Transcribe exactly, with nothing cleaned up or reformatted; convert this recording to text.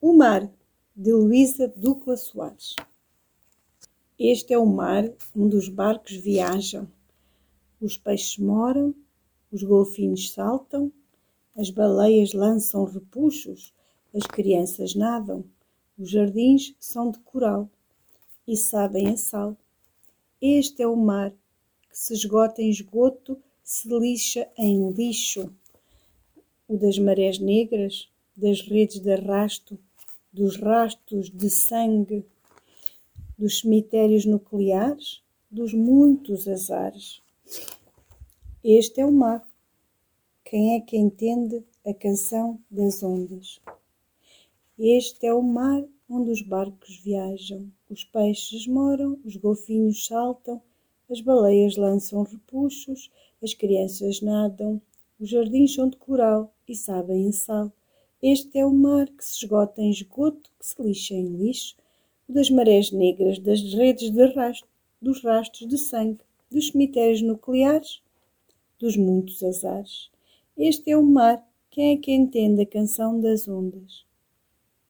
O Mar, de Luísa Ducla Soares. Este é o mar onde os barcos viajam, os peixes moram, os golfinhos saltam, as baleias lançam repuxos, as crianças nadam, os jardins são de coral e sabem a sal. Este é o mar que se esgota em esgoto, se lixa em lixo, o das marés negras, das redes de arrasto, dos rastos de sangue, dos cemitérios nucleares, dos muitos azares. Este é o mar. Quem é que entende a canção das ondas? Este é o mar onde os barcos viajam, os peixes moram, os golfinhos saltam, as baleias lançam repuxos, as crianças nadam, os jardins são de coral e sabem a sal. Este é o mar que se esgota em esgoto, que se lixa em lixo, o das marés negras, das redes de rastro, dos rastros de sangue, dos cemitérios nucleares, dos muitos azares. Este é o mar. Quem é que entende a canção das ondas?